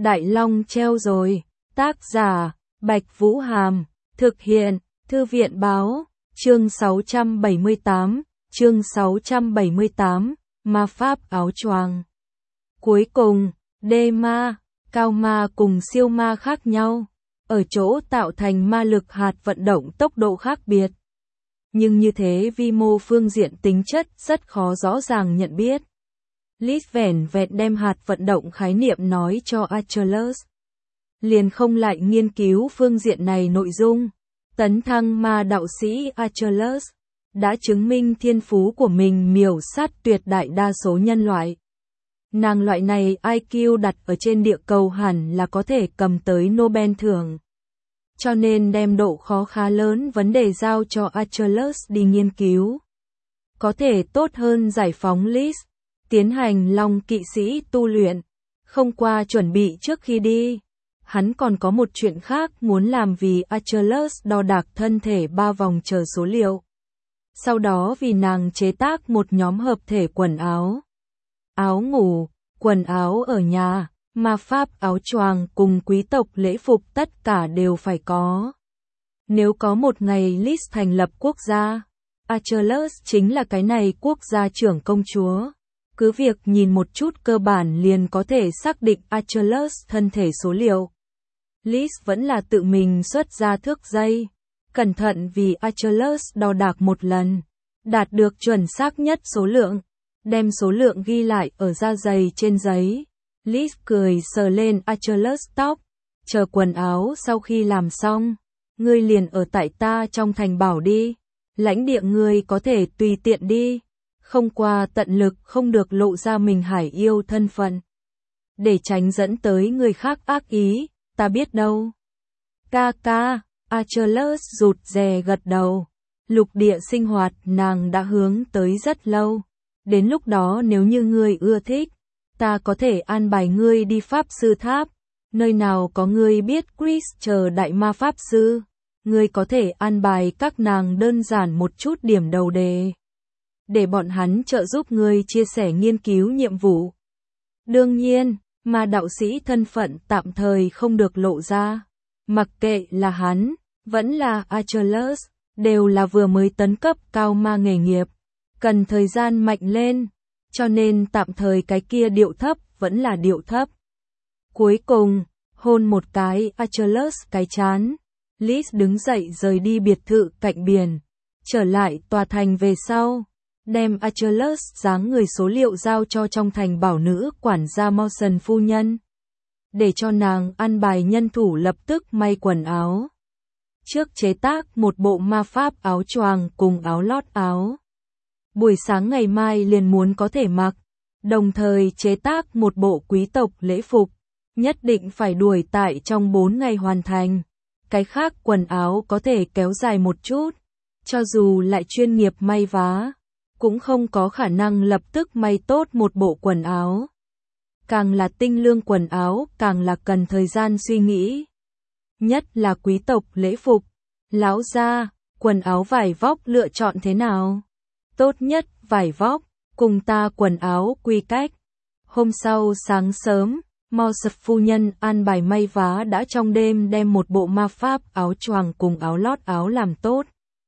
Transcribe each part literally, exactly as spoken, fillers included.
Đại Long treo rồi. Tác giả, Bạch Vũ Hàm. Thực hiện, Thư viện Báo. Chương sáu trăm bảy mươi tám. Chương sáu trăm bảy mươi tám. Ma pháp áo choàng. Cuối cùng, đê ma, cao ma cùng siêu ma khác nhau, ở chỗ tạo thành ma lực hạt vận động tốc độ khác biệt. Nhưng như thế vi mô phương diện tính chất rất khó rõ ràng nhận biết. Lis vẻn vẹn đem hạt vận động khái niệm nói cho Achilles. Liền không lại nghiên cứu phương diện này nội dung. Tấn thăng ma đạo sĩ Achilles đã chứng minh thiên phú của mình miểu sát tuyệt đại đa số nhân loại. Nàng loại này i kiu đặt ở trên địa cầu hẳn là có thể cầm tới Nobel thưởng. Cho nên đem độ khó khá lớn vấn đề giao cho Achilles đi nghiên cứu. Có thể tốt hơn giải phóng Lis, tiến hành Long kỵ sĩ tu luyện. Không qua chuẩn bị trước khi đi, hắn còn có một chuyện khác muốn làm vì Achilles đo đạc thân thể ba vòng chờ số liệu. Sau đó vì nàng chế tác một nhóm hợp thể quần áo. Áo ngủ, quần áo ở nhà, ma pháp áo choàng cùng quý tộc lễ phục tất cả đều phải có. Nếu có một ngày Lis thành lập quốc gia, Achilles chính là cái này quốc gia trưởng công chúa. Cứ việc nhìn một chút cơ bản liền có thể xác định Achilles thân thể số liệu. Lis vẫn là tự mình xuất ra thước dây, cẩn thận vì Achilles đo đạc một lần, đạt được chuẩn xác nhất số lượng, đem số lượng ghi lại ở da giày trên giấy. Lis cười sờ lên Achilles tóc, chờ quần áo sau khi làm xong, ngươi liền ở tại ta trong thành bảo đi, lãnh địa ngươi có thể tùy tiện đi, không qua tận lực không được lộ ra mình hải yêu thân phận, để tránh dẫn tới người khác ác ý, ta biết đâu. Ca ca, Achilles rụt rè gật đầu, lục địa sinh hoạt nàng đã hướng tới rất lâu, đến lúc đó nếu như ngươi ưa thích, ta có thể an bài ngươi đi pháp sư tháp, nơi nào có ngươi biết Chris chờ đại ma pháp sư, ngươi có thể an bài các nàng đơn giản một chút điểm đầu đề, để bọn hắn trợ giúp ngươi chia sẻ nghiên cứu nhiệm vụ. Đương nhiên, ma đạo sĩ thân phận tạm thời không được lộ ra, mặc kệ là hắn, vẫn là Achilles, đều là vừa mới tấn cấp cao ma nghề nghiệp, cần thời gian mạnh lên, cho nên tạm thời cái kia điệu thấp vẫn là điệu thấp. Cuối cùng, hôn một cái Achilles cái chán, Lis đứng dậy rời đi biệt thự cạnh biển, trở lại tòa thành về sau, đem Achilles dáng người số liệu giao cho trong thành bảo nữ quản gia Mawson phu nhân, để cho nàng an bài nhân thủ lập tức may quần áo. Trước chế tác một bộ ma pháp áo choàng cùng áo lót áo. Buổi sáng ngày mai liền muốn có thể mặc, đồng thời chế tác một bộ quý tộc lễ phục, nhất định phải đuổi tại trong bốn ngày hoàn thành. Cái khác quần áo có thể kéo dài một chút, cho dù lại chuyên nghiệp may vá, cũng không có khả năng lập tức may tốt một bộ quần áo. Càng là tinh lương quần áo, càng là cần thời gian suy nghĩ. Nhất là quý tộc lễ phục, lão gia, quần áo vải vóc lựa chọn thế nào? Tốt nhất vải vóc, cùng ta quần áo quy cách. Hôm sau sáng sớm, Mawson phu nhân an bài may vá đã trong đêm đem một bộ ma pháp áo choàng cùng áo lót áo làm tốt.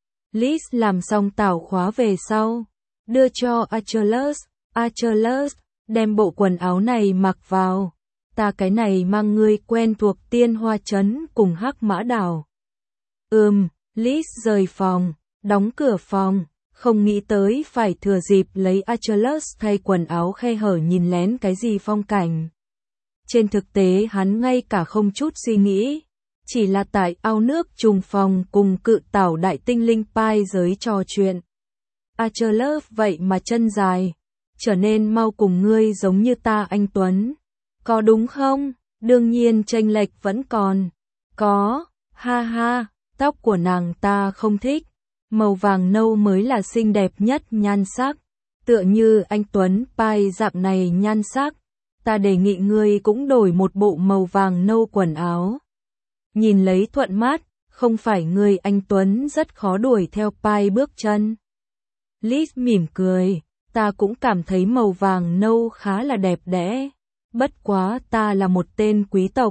Lis làm xong tảo khóa về sau, đưa cho Achilles. Achilles, đem bộ quần áo này mặc vào. Ta cái này mang ngươi quen thuộc tiên hoa trấn cùng hắc mã đảo. Ừm, Lis rời phòng, đóng cửa phòng, không nghĩ tới phải thừa dịp lấy Achilles thay quần áo khe hở nhìn lén cái gì phong cảnh. Trên thực tế hắn ngay cả không chút suy nghĩ, chỉ là tại ao nước trùng phòng cùng cự tảo đại tinh linh pai giới trò chuyện. Achilles vậy mà chân dài, trở nên mau cùng ngươi giống như ta anh Tuấn. Có đúng không? Đương nhiên chênh lệch vẫn còn. Có, ha ha, tóc của nàng ta không thích. Màu vàng nâu mới là xinh đẹp nhất nhan sắc. Tựa như anh Tuấn pai dạng này nhan sắc. Ta đề nghị ngươi cũng đổi một bộ màu vàng nâu quần áo. Nhìn lấy thuận mắt, không phải ngươi anh Tuấn rất khó đuổi theo pai bước chân. Lis mỉm cười, ta cũng cảm thấy màu vàng nâu khá là đẹp đẽ. Bất quá ta là một tên quý tộc.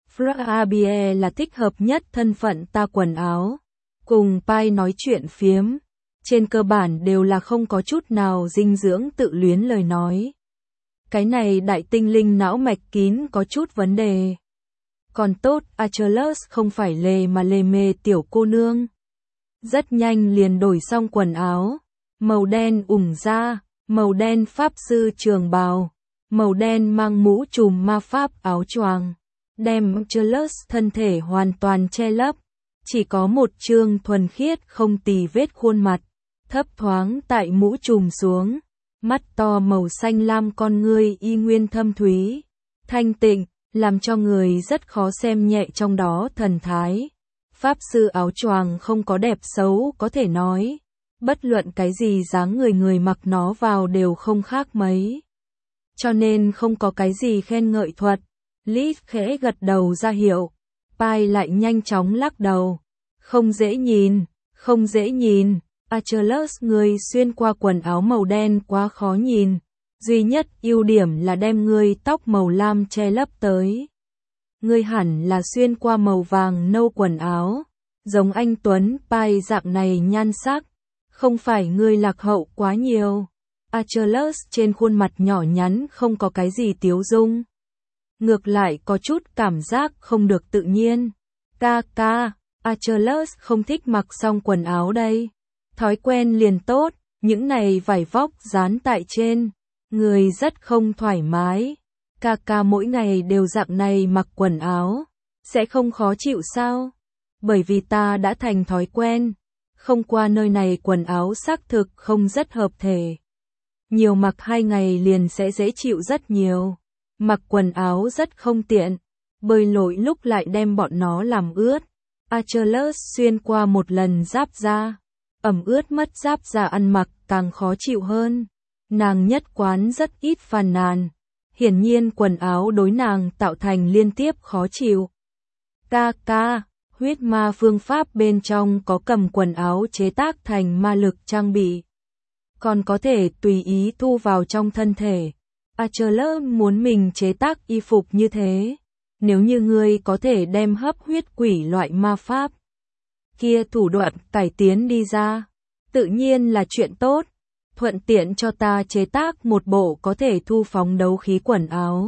Frabie là thích hợp nhất thân phận ta quần áo. Cùng Pai nói chuyện phiếm. Trên cơ bản đều là không có chút nào dinh dưỡng tự luyến lời nói. Cái này đại tinh linh não mạch kín có chút vấn đề. Còn tốt, Achilles không phải lề mà lề mề tiểu cô nương. Rất nhanh liền đổi xong quần áo. Màu đen ủng da, màu đen pháp sư trường bào, màu đen mang mũ trùm ma pháp áo choàng. Đem Achilles thân thể hoàn toàn che lấp. Chỉ có một trương thuần khiết không tì vết khuôn mặt. Thấp thoáng tại mũ trùm xuống. Mắt to màu xanh lam con ngươi y nguyên thâm thúy. Thanh tịnh, làm cho người rất khó xem nhẹ trong đó thần thái. Pháp sư áo choàng không có đẹp xấu có thể nói. Bất luận cái gì dáng người người mặc nó vào đều không khác mấy. Cho nên không có cái gì khen ngợi thuật. Liz khẽ gật đầu ra hiệu. Pai lại nhanh chóng lắc đầu. Không dễ nhìn, không dễ nhìn. Achilles người xuyên qua quần áo màu đen quá khó nhìn. Duy nhất ưu điểm là đem ngươi tóc màu lam che lấp tới. Ngươi hẳn là xuyên qua màu vàng nâu quần áo. Giống anh Tuấn Pai dạng này nhan sắc. Không phải ngươi lạc hậu quá nhiều. Achilles trên khuôn mặt nhỏ nhắn không có cái gì tiếu dung. Ngược lại có chút cảm giác không được tự nhiên. Ca ca, Achilles không thích mặc xong quần áo đây. Thói quen liền tốt, những này vải vóc dán tại trên. Người rất không thoải mái. Ca ca mỗi ngày đều dạng này mặc quần áo. Sẽ không khó chịu sao? Bởi vì ta đã thành thói quen. Không qua nơi này quần áo xác thực không rất hợp thể. Nhiều mặc hai ngày liền sẽ dễ chịu rất nhiều. Mặc quần áo rất không tiện. Bơi lội lúc lại đem bọn nó làm ướt. Achilles xuyên qua một lần giáp da. Ẩm ướt mất giáp da ăn mặc càng khó chịu hơn. Nàng nhất quán rất ít phàn nàn. Hiển nhiên quần áo đối nàng tạo thành liên tiếp khó chịu. Ca ca, huyết ma phương pháp bên trong có cầm quần áo chế tác thành ma lực trang bị. Còn có thể tùy ý thu vào trong thân thể. Achilles muốn mình chế tác y phục như thế. Nếu như ngươi có thể đem hấp huyết quỷ loại ma pháp kia thủ đoạn cải tiến đi ra, tự nhiên là chuyện tốt. Thuận tiện cho ta chế tác một bộ có thể thu phóng đấu khí quần áo.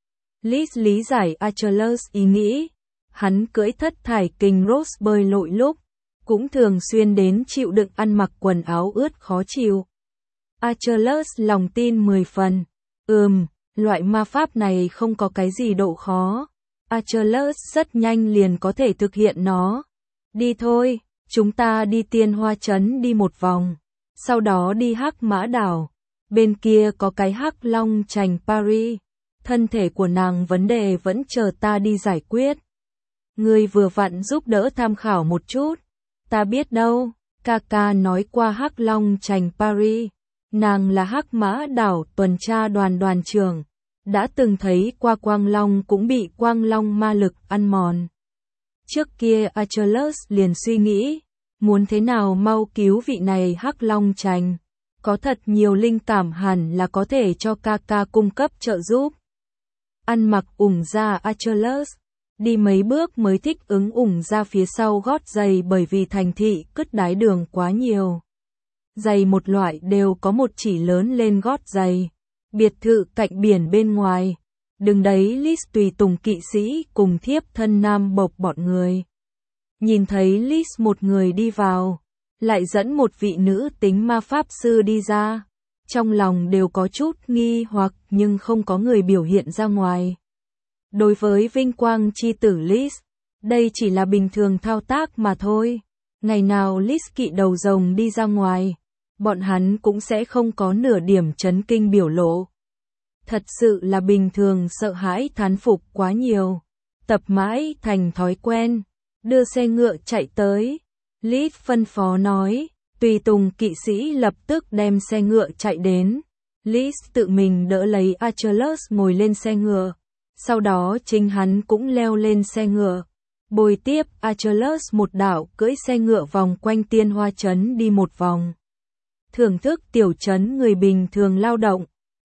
Liz lý giải Achilles ý nghĩ. Hắn cưỡi thất thải kình Rose bơi lội lúc, cũng thường xuyên đến chịu đựng ăn mặc quần áo ướt khó chịu. Achilles lòng tin mười phần. Ừm, loại ma pháp này không có cái gì độ khó. Achilles rất nhanh liền có thể thực hiện nó. Đi thôi, chúng ta đi Tiên Hoa Trấn đi một vòng. Sau đó đi Hắc Mã Đảo. Bên kia có cái Hắc Long Trành Paris. Thân thể của nàng vấn đề vẫn chờ ta đi giải quyết. Ngươi vừa vặn giúp đỡ tham khảo một chút. Ta biết đâu, Kaka nói qua Hắc Long Trành Paris. Nàng là Hắc Mã Đảo tuần tra đoàn đoàn trưởng. Đã từng thấy qua Quang Long cũng bị Quang Long ma lực ăn mòn. Trước kia Achilles liền suy nghĩ, muốn thế nào mau cứu vị này Hắc Long Trành. Có thật nhiều linh cảm hẳn là có thể cho Kaka cung cấp trợ giúp. Ăn mặc ủng da Achilles. Đi mấy bước mới thích ứng ủng ra phía sau gót giày bởi vì thành thị cứt đái đường quá nhiều. Giày một loại đều có một chỉ lớn lên gót giày. Biệt thự cạnh biển bên ngoài. Đứng đấy Liz tùy tùng kỵ sĩ cùng thiếp thân nam bộc bọn người. Nhìn thấy Liz một người đi vào, lại dẫn một vị nữ tính ma pháp sư đi ra. Trong lòng đều có chút nghi hoặc nhưng không có người biểu hiện ra ngoài. Đối với vinh quang chi tử Liz, đây chỉ là bình thường thao tác mà thôi. Ngày nào Liz kỵ đầu rồng đi ra ngoài, bọn hắn cũng sẽ không có nửa điểm chấn kinh biểu lộ. Thật sự là bình thường sợ hãi thán phục quá nhiều. Tập mãi thành thói quen. Đưa xe ngựa chạy tới. Liz phân phó nói, tùy tùng kỵ sĩ lập tức đem xe ngựa chạy đến. Liz tự mình đỡ lấy Achilles ngồi lên xe ngựa. Sau đó chính hắn cũng leo lên xe ngựa. Bồi tiếp Achilles một đảo cưỡi xe ngựa vòng quanh Tiên Hoa Trấn đi một vòng. Thưởng thức tiểu trấn người bình thường lao động.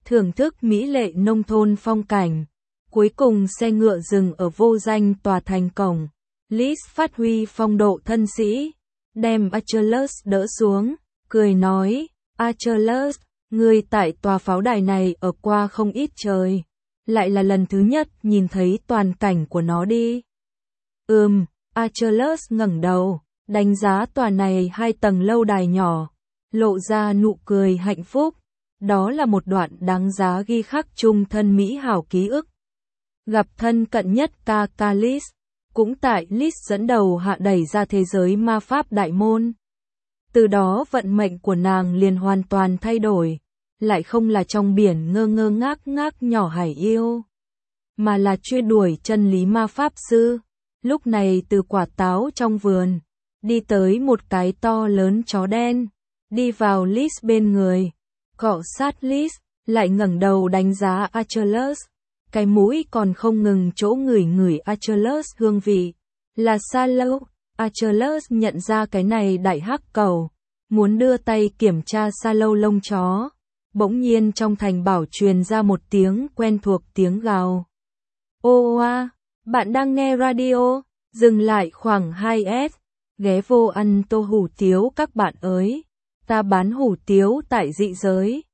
thưởng thức mỹ lệ nông thôn phong cảnh. Cuối cùng xe ngựa dừng ở vô danh tòa thành cổng. Liz phát huy phong độ thân sĩ, đem Achilles đỡ xuống, cười nói, Achilles, ngươi tại tòa pháo đài này ở qua không ít trời, lại là lần thứ nhất nhìn thấy toàn cảnh của nó đi. Ừm, Achilles ngẩng đầu, đánh giá tòa này hai tầng lâu đài nhỏ, lộ ra nụ cười hạnh phúc. Đó là một đoạn đáng giá ghi khắc chung thân mỹ hảo ký ức. Gặp thân cận nhất ca ca Liz, cũng tại Liz dẫn đầu hạ đẩy ra thế giới ma pháp đại môn. Từ đó vận mệnh của nàng liền hoàn toàn thay đổi, lại không là trong biển ngơ ngơ ngác ngác nhỏ hải yêu, mà là truy đuổi chân lý ma pháp sư. Lúc này từ quả táo trong vườn, đi tới một cái to lớn chó đen, đi vào Liz bên người, cọ sát Liz, lại ngẩng đầu đánh giá Achilles. Cái mũi còn không ngừng chỗ ngửi ngửi Achilles hương vị, là sa lâu. Achilles nhận ra cái này đại hắc cầu, muốn đưa tay kiểm tra sa lâu lông chó. Bỗng nhiên trong thành bảo truyền ra một tiếng quen thuộc, tiếng gào. Ô oa, bạn đang nghe radio, dừng lại khoảng hai S, ghé vô ăn tô hủ tiếu các bạn ơi, ta bán hủ tiếu tại dị giới.